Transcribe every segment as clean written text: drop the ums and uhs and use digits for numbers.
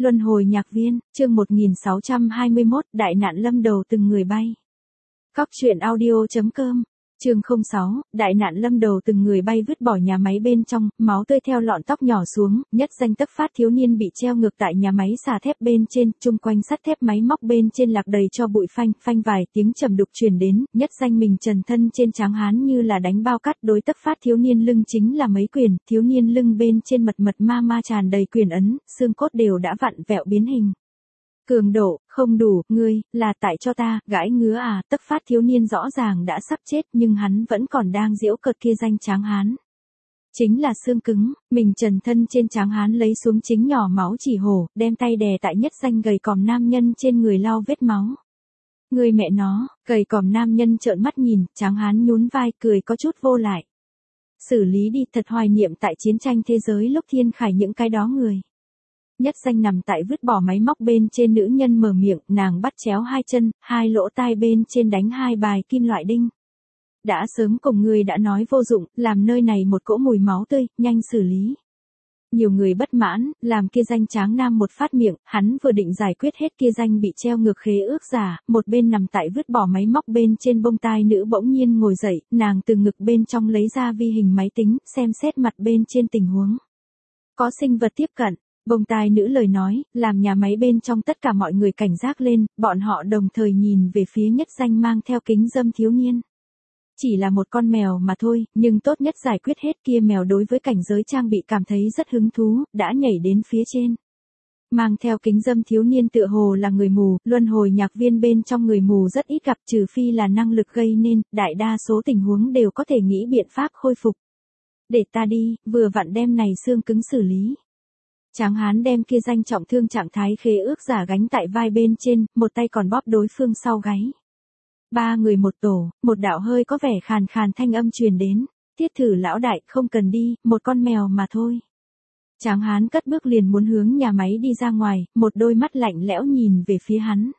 Luân hồi nhạc viên, chương 1621, đại nạn lâm đầu từng người bay. Cóc truyện audio.com, chương 06, đại nạn lâm đầu từng người bay vứt bỏ nhà máy bên trong, máu tươi theo lọn tóc nhỏ xuống, nhất danh Tấp Phát thiếu niên bị treo ngược tại nhà máy xà thép bên trên, chung quanh sắt thép máy móc bên trên lạc đầy cho bụi phanh vài tiếng trầm đục truyền đến, nhất danh mình trần thân trên tráng hán như là đánh bao cắt đối Tấp Phát thiếu niên lưng chính là mấy quyền, thiếu niên lưng bên trên mật ma tràn đầy quyền ấn, xương cốt đều đã vặn vẹo biến hình. Cường độ, không đủ, ngươi, là tại cho ta, gãi ngứa à, Tấp Phát thiếu niên rõ ràng đã sắp chết nhưng hắn vẫn còn đang giễu cợt kia danh tráng hán. Chính là xương cứng, mình trần thân trên tráng hán lấy xuống chính nhỏ máu chỉ hổ, đem tay đè tại nhất danh gầy còm nam nhân trên người lau vết máu. Người mẹ nó, gầy còm nam nhân trợn mắt nhìn, tráng hán nhún vai cười có chút vô lại. Xử lý đi, thật hoài niệm tại chiến tranh thế giới lúc thiên khải những cái đó người. Nhất danh nằm tại vứt bỏ máy móc bên trên nữ nhân mở miệng, nàng bắt chéo hai chân, hai lỗ tai bên trên đánh hai bài kim loại đinh. Đã sớm cùng người đã nói vô dụng, làm nơi này một cỗ mùi máu tươi, nhanh xử lý. Nhiều người bất mãn, làm kia danh tráng nam một phát miệng, hắn vừa định giải quyết hết kia danh bị treo ngược khế ước giả, một bên nằm tại vứt bỏ máy móc bên trên bông tai nữ bỗng nhiên ngồi dậy, nàng từ ngực bên trong lấy ra vi hình máy tính, xem xét mặt bên trên tình huống. Có sinh vật tiếp cận. Bông tai nữ lời nói, làm nhà máy bên trong tất cả mọi người cảnh giác lên, bọn họ đồng thời nhìn về phía nhất danh mang theo kính dâm thiếu niên. Chỉ là một con mèo mà thôi, nhưng tốt nhất giải quyết hết kia mèo đối với cảnh giới trang bị cảm thấy rất hứng thú, đã nhảy đến phía trên. Mang theo kính dâm thiếu niên tựa hồ là người mù, luân hồi nhạc viên bên trong người mù rất ít gặp trừ phi là năng lực gây nên, đại đa số tình huống đều có thể nghĩ biện pháp khôi phục. Để ta đi, vừa vặn đem này xương cứng xử lý. Tráng hán đem kia danh trọng thương trạng thái khế ước giả gánh tại vai bên trên, một tay còn bóp đối phương sau gáy. Ba người một tổ, một đạo hơi có vẻ khàn khàn thanh âm truyền đến. Thiết thử lão đại, không cần đi, một con mèo mà thôi. Tráng hán cất bước liền muốn hướng nhà máy đi ra ngoài, một đôi mắt lạnh lẽo nhìn về phía hắn.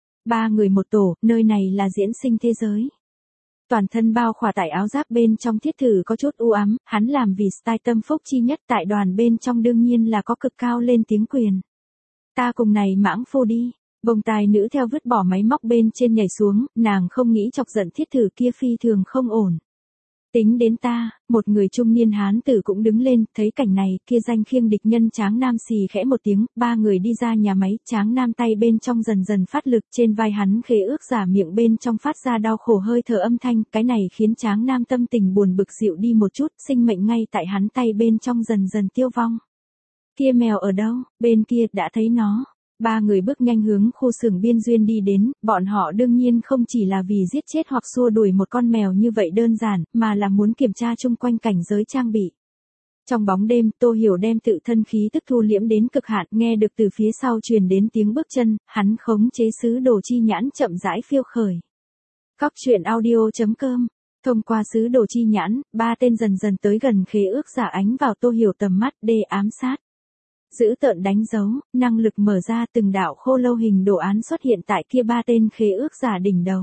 Ba người một tổ, nơi này là diễn sinh thế giới. Toàn thân bao khỏa tại áo giáp bên trong thiết thử có chút u ám, hắn làm vì style tâm phúc chi nhất tại đoàn bên trong đương nhiên là có cực cao lên tiếng quyền. Ta cùng này mãng phô đi, bông tai nữ theo vứt bỏ máy móc bên trên nhảy xuống, nàng không nghĩ chọc giận thiết thử kia phi thường không ổn. Tính đến ta, một người trung niên hán tử cũng đứng lên, thấy cảnh này, kia danh khiêng địch nhân tráng nam xì khẽ một tiếng, ba người đi ra nhà máy, tráng nam tay bên trong dần dần phát lực, trên vai hắn khế ước giả miệng bên trong phát ra đau khổ hơi thở âm thanh, cái này khiến tráng nam tâm tình buồn bực dịu đi một chút, sinh mệnh ngay tại hắn tay bên trong dần dần tiêu vong. Kia mèo ở đâu, bên kia, đã thấy nó. Ba người bước nhanh hướng khu xưởng biên duyên đi đến, bọn họ đương nhiên không chỉ là vì giết chết hoặc xua đuổi một con mèo như vậy đơn giản, mà là muốn kiểm tra chung quanh cảnh giới trang bị. Trong bóng đêm, Tô Hiểu đem tự thân khí tức thu liễm đến cực hạn, nghe được từ phía sau truyền đến tiếng bước chân, hắn khống chế sứ đồ chi nhãn chậm rãi phiêu khởi. Cóc truyện audio.com. Thông qua sứ đồ chi nhãn, ba tên dần dần tới gần khế ước giả ánh vào Tô Hiểu tầm mắt để ám sát. Giữ tợn đánh dấu, năng lực mở ra từng đạo khô lâu hình đồ án xuất hiện tại kia ba tên khế ước giả đỉnh đầu.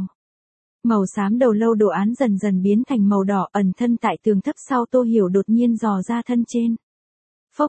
Màu xám đầu lâu đồ án dần dần biến thành màu đỏ ẩn thân tại tường thấp sau Tô Hiểu đột nhiên dò ra thân trên. Phốc,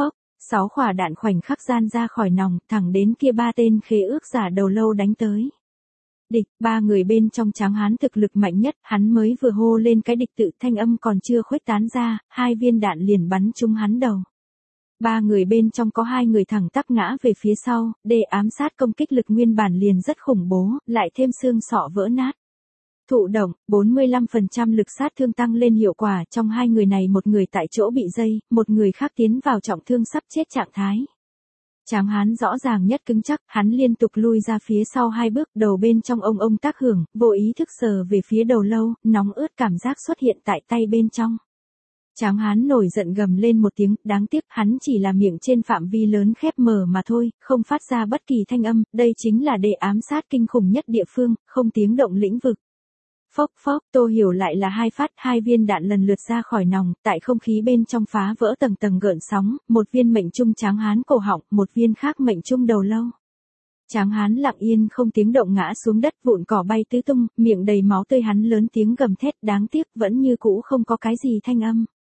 6 quả đạn khoảnh khắc gian ra khỏi nòng, thẳng đến kia ba tên khế ước giả đầu lâu đánh tới. Địch, ba người bên trong tráng hán thực lực mạnh nhất, hắn mới vừa hô lên cái địch tự thanh âm còn chưa khuếch tán ra, hai viên đạn liền bắn trúng hắn đầu. Ba người bên trong có hai người thẳng tắp ngã về phía sau, để ám sát công kích lực nguyên bản liền rất khủng bố, lại thêm xương sọ vỡ nát. Thụ động, 45% lực sát thương tăng lên hiệu quả, trong hai người này một người tại chỗ bị dây, một người khác tiến vào trọng thương sắp chết trạng thái. Tráng hán rõ ràng nhất cứng chắc, hắn liên tục lui ra phía sau hai bước, đầu bên trong ông tác hưởng, vô ý thức sờ về phía đầu lâu, nóng ướt cảm giác xuất hiện tại tay bên trong. Tráng hán nổi giận gầm lên một tiếng, đáng tiếc hắn chỉ là miệng trên phạm vi lớn khép mở mà thôi, không phát ra bất kỳ thanh âm, đây chính là để ám sát kinh khủng nhất địa phương, không tiếng động lĩnh vực. Phốc, Tô Hiểu lại là hai phát, hai viên đạn lần lượt ra khỏi nòng, tại không khí bên trong phá vỡ tầng tầng gợn sóng, một viên mệnh trung tráng hán cổ họng, một viên khác mệnh trung đầu lâu. Tráng hán lặng yên không tiếng động ngã xuống đất, vụn cỏ bay tứ tung, miệng đầy máu tươi, hắn lớn tiếng gầm thét, đáng tiếc vẫn như cũ không có cái gì thanh âm.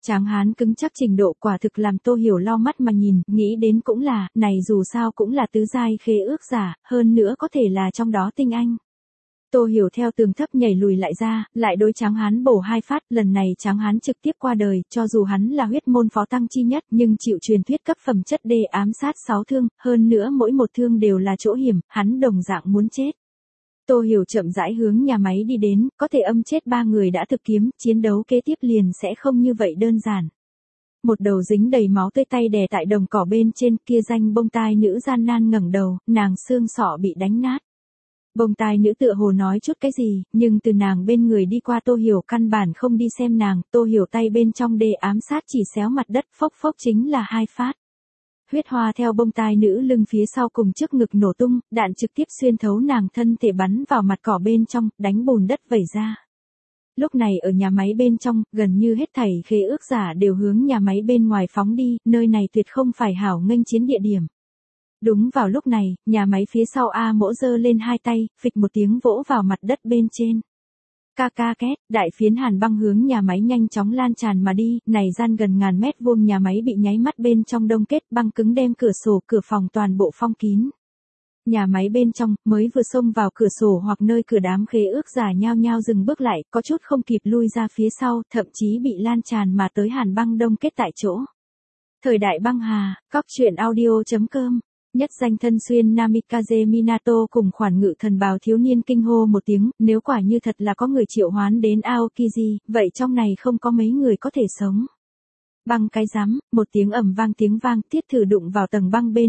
Tráng hán cứng chắc trình độ quả thực làm Tô Hiểu lau mắt mà nhìn, nghĩ đến cũng là, này dù sao cũng là tứ giai khế ước giả, hơn nữa có thể là trong đó tinh anh. Tô Hiểu theo tường thấp nhảy lùi lại ra, lại đối Tráng hán bổ 2 phát, lần này Tráng hán trực tiếp qua đời, cho dù hắn là huyết môn phó tăng chi nhất, nhưng chịu truyền thuyết cấp phẩm chất đê ám sát 6 thương, hơn nữa mỗi một thương đều là chỗ hiểm, hắn đồng dạng muốn chết. Tô Hiểu chậm rãi hướng nhà máy đi đến, có thể âm chết 3 người đã thực kiếm, chiến đấu kế tiếp liền sẽ không như vậy đơn giản. Một đầu dính đầy máu tươi tay đè tại đồng cỏ bên trên, kia danh bông tai nữ gian nan ngẩng đầu, nàng xương sọ bị đánh nát. Bông tai nữ tựa hồ nói chút cái gì, nhưng từ nàng bên người đi qua Tô Hiểu căn bản không đi xem nàng, Tô Hiểu tay bên trong đê ám sát chỉ xéo mặt đất, phốc phốc chính là 2 phát. Huyết hoa theo bông tai nữ lưng phía sau cùng trước ngực nổ tung, đạn trực tiếp xuyên thấu nàng thân thể bắn vào mặt cỏ bên trong, đánh bùn đất vẩy ra. Lúc này ở nhà máy bên trong, gần như hết thảy khế ước giả đều hướng nhà máy bên ngoài phóng đi, nơi này tuyệt không phải hảo nghênh chiến địa điểm. Đúng vào lúc này, nhà máy phía sau A Mỗ giơ lên 2 tay, phịch một tiếng vỗ vào mặt đất bên trên. Ca ca két, đại phiến hàn băng hướng nhà máy nhanh chóng lan tràn mà đi, này gian gần ngàn mét vuông nhà máy bị nháy mắt bên trong đông kết, băng cứng đem cửa sổ, cửa phòng toàn bộ phong kín. Nhà máy bên trong, mới vừa xông vào cửa sổ hoặc nơi cửa đám khế ước giả nhao nhao dừng bước lại, có chút không kịp lui ra phía sau, thậm chí bị lan tràn mà tới hàn băng đông kết tại chỗ. Thời đại băng hà, truyện audio.com. Nhất danh thân xuyên Namikaze Minato cùng khoản ngự thần bào thiếu niên kinh hô một tiếng, nếu quả như thật là có người triệu hoán đến Aokiji, vậy trong này không có mấy người có thể sống. Băng cái rắm, một tiếng ầm vang tiếng vang, thiết thử đụng vào tầng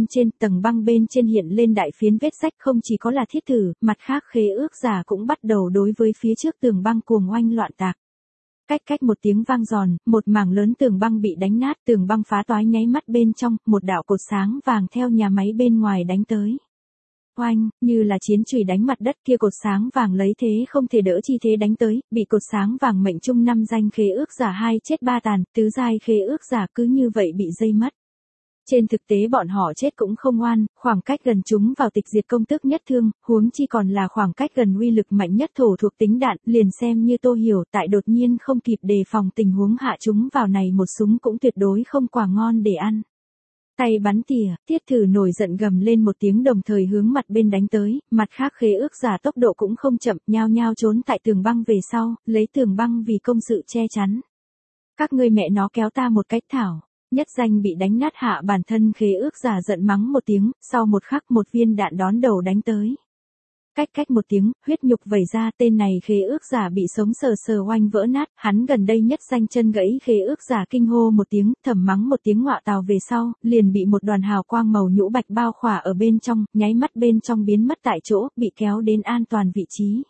băng bên trên hiện lên đại phiến vết rách, không chỉ có là thiết thử, mặt khác khế ước giả cũng bắt đầu đối với phía trước tường băng cuồng oanh loạn tạc. Cách một tiếng vang giòn, một mảng lớn tường băng bị đánh nát, tường băng phá toái nháy mắt bên trong, một đạo cột sáng vàng theo nhà máy bên ngoài đánh tới. Oanh, như là chiến chùy đánh mặt đất, kia cột sáng vàng lấy thế không thể đỡ chi thế đánh tới, bị cột sáng vàng mệnh trung 5 danh khế ước giả 2 chết 3 tàn, tứ giai khế ước giả cứ như vậy bị dây mất. Trên thực tế bọn họ chết cũng không oan, khoảng cách gần chúng vào tịch diệt công tức nhất thương, huống chi còn là khoảng cách gần uy lực mạnh nhất thổ thuộc tính đạn, liền xem như Tô Hiểu tại đột nhiên không kịp đề phòng tình huống hạ chúng vào này một súng cũng tuyệt đối không quả ngon để ăn. Tay bắn tỉa, thiết thử nổi giận gầm lên một tiếng đồng thời hướng mặt bên đánh tới, mặt khác khế ước giả tốc độ cũng không chậm, nhao nhao trốn tại tường băng về sau, lấy tường băng vì công sự che chắn. Các ngươi mẹ nó kéo ta một cách thảo. Nhất danh bị đánh nát hạ bản thân khế ước giả giận mắng một tiếng, sau một khắc một viên đạn đón đầu đánh tới. Cách một tiếng, huyết nhục vẩy ra, tên này khế ước giả bị sống sờ oanh vỡ nát, hắn gần đây nhất danh chân gãy khế ước giả kinh hô một tiếng, thầm mắng một tiếng ngọa tào về sau, liền bị một đoàn hào quang màu nhũ bạch bao khỏa ở bên trong, nháy mắt bên trong biến mất tại chỗ, bị kéo đến an toàn vị trí.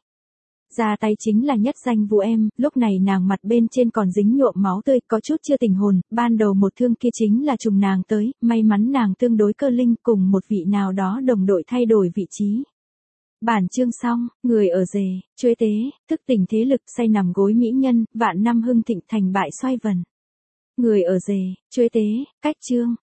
Ra tay chính là nhất danh Vũ Em, lúc này nàng mặt bên trên còn dính nhuộm máu tươi, có chút chưa tỉnh hồn, ban đầu một thương kia chính là trùng nàng tới, may mắn nàng tương đối cơ linh cùng một vị nào đó đồng đội thay đổi vị trí. Bản chương xong, người ở rề, chuế tế, thức tỉnh thế lực, say nằm gối mỹ nhân, vạn năm hưng thịnh thành bại xoay vần. Người ở rề, chuế tế, cách chương.